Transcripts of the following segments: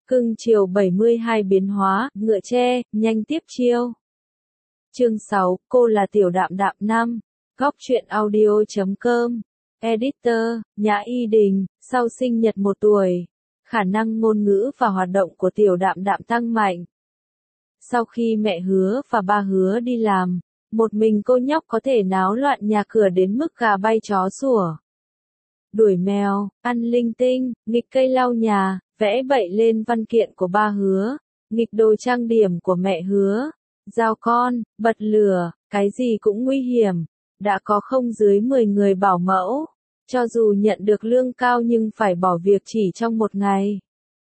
Cưng chiều 72 biến hóa, ngựa tre, nhanh tiếp chiêu. Chương 6, cô là Tiểu Đạm Đạm 5. Góc truyện audio.com. Editor, Nhã Y Đình, sau sinh nhật 1 tuổi. Khả năng ngôn ngữ và hoạt động của Tiểu Đạm Đạm tăng mạnh. Sau khi mẹ Hứa và ba Hứa đi làm, một mình cô nhóc có thể náo loạn nhà cửa đến mức gà bay chó sủa. Đuổi mèo, ăn linh tinh, nghịch cây lau nhà, vẽ bậy lên văn kiện của ba Hứa, nghịch đồ trang điểm của mẹ Hứa, giao con, bật lửa, cái gì cũng nguy hiểm. Đã có không dưới 10 người bảo mẫu, cho dù nhận được lương cao nhưng phải bỏ việc chỉ trong 1 ngày.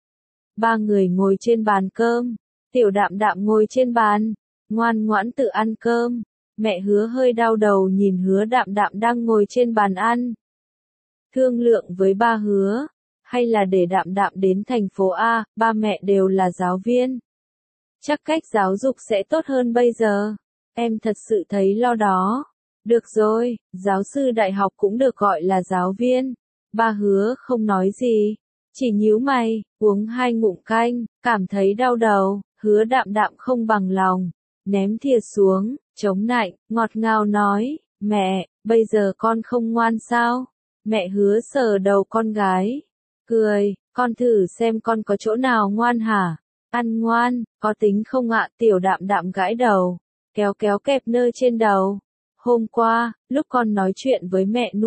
3 người ngồi trên bàn cơm, Tiểu Đạm Đạm ngồi trên bàn, ngoan ngoãn tự ăn cơm. Mẹ Hứa hơi đau đầu nhìn Hứa Đạm Đạm đang ngồi trên bàn ăn. Thương lượng với ba Hứa, hay là để Đạm Đạm đến thành phố A, ba mẹ đều là giáo viên. Chắc cách giáo dục sẽ tốt hơn bây giờ. Em thật sự thấy lo đó. Được rồi, giáo sư đại học cũng được gọi là giáo viên. Ba Hứa không nói gì, chỉ nhíu mày, uống 2 ngụm canh, cảm thấy đau đầu. Hứa Đạm Đạm không bằng lòng, ném thìa xuống, chống nạnh, ngọt ngào nói, mẹ, bây giờ con không ngoan sao? Mẹ Hứa sờ đầu con gái, cười, con thử xem con có chỗ nào ngoan hả? Ăn ngoan, có tính không ạ? Tiểu Đạm Đạm gãi đầu, kéo kéo kẹp nơ trên đầu. Hôm qua, lúc con nói chuyện với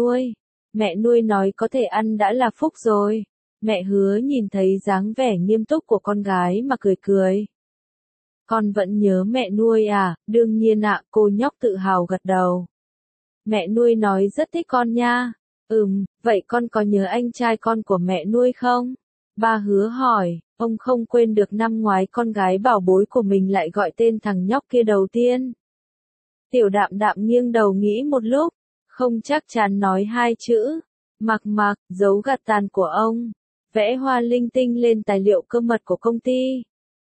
mẹ nuôi nói có thể ăn đã là phúc rồi. Mẹ Hứa nhìn thấy dáng vẻ nghiêm túc của con gái mà cười cười. Con vẫn nhớ mẹ nuôi à? Đương nhiên ạ, cô nhóc tự hào gật đầu. Mẹ nuôi nói rất thích con nha. Vậy con có nhớ anh trai con của mẹ nuôi không? Ba Hứa hỏi, ông không quên được năm ngoái con gái bảo bối của mình lại gọi tên thằng nhóc kia đầu tiên. Tiểu Đạm Đạm nghiêng đầu nghĩ một lúc, không chắc chắn nói 2 chữ. Mặc, dấu gạt tàn của ông. Vẽ hoa linh tinh lên tài liệu cơ mật của công ty.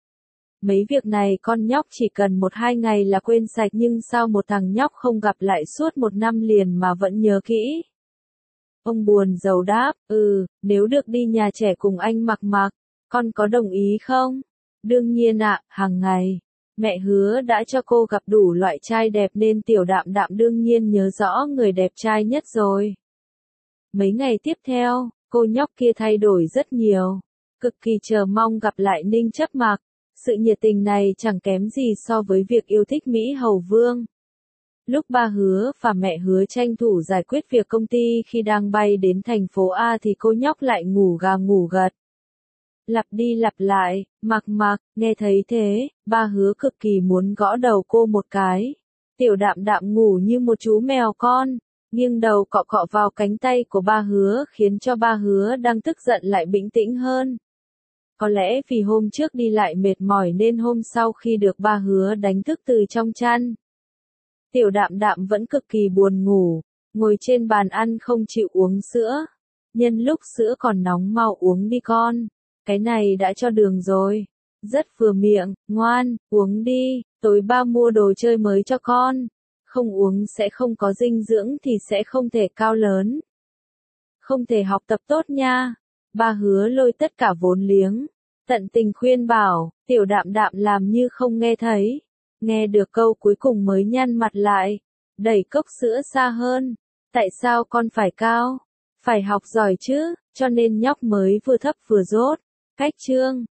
Mấy việc này con nhóc chỉ cần 1-2 ngày là quên sạch nhưng sao một thằng nhóc không gặp lại suốt 1 năm liền mà vẫn nhớ kỹ. Ông buồn rầu đáp, nếu được đi nhà trẻ cùng anh Mặc, con có đồng ý không? Đương nhiên ạ, hàng ngày. Mẹ Hứa đã cho cô gặp đủ loại trai đẹp nên Tiểu Đạm Đạm đương nhiên nhớ rõ người đẹp trai nhất rồi. Mấy ngày tiếp theo, cô nhóc kia thay đổi rất nhiều. Cực kỳ chờ mong gặp lại Ninh Chấp Mặc. Sự nhiệt tình này chẳng kém gì so với việc yêu thích Mỹ Hầu Vương. Lúc ba Hứa và mẹ Hứa tranh thủ giải quyết việc công ty khi đang bay đến thành phố A thì cô nhóc lại ngủ gà ngủ gật. Lặp đi lặp lại, Mặc, nghe thấy thế, ba Hứa cực kỳ muốn gõ đầu cô một cái. Tiểu Đạm Đạm ngủ như một chú mèo con, nghiêng đầu cọ cọ vào cánh tay của ba Hứa khiến cho ba Hứa đang tức giận lại bình tĩnh hơn. Có lẽ vì hôm trước đi lại mệt mỏi nên hôm sau khi được ba Hứa đánh thức từ trong chăn. Tiểu Đạm Đạm vẫn cực kỳ buồn ngủ, ngồi trên bàn ăn không chịu uống sữa. Nhân lúc sữa còn nóng mau uống đi con. Cái này đã cho đường rồi. Rất vừa miệng, ngoan, uống đi, tối ba mua đồ chơi mới cho con. Không uống sẽ không có dinh dưỡng thì sẽ không thể cao lớn. Không thể học tập tốt nha. Ba Hứa lôi tất cả vốn liếng. Tận tình khuyên bảo, Tiểu Đạm Đạm làm như không nghe thấy. Nghe được câu cuối cùng mới nhăn mặt lại. Đẩy cốc sữa xa hơn. Tại sao con phải cao? Phải học giỏi chứ, cho nên nhóc mới vừa thấp vừa dốt. Cách chương.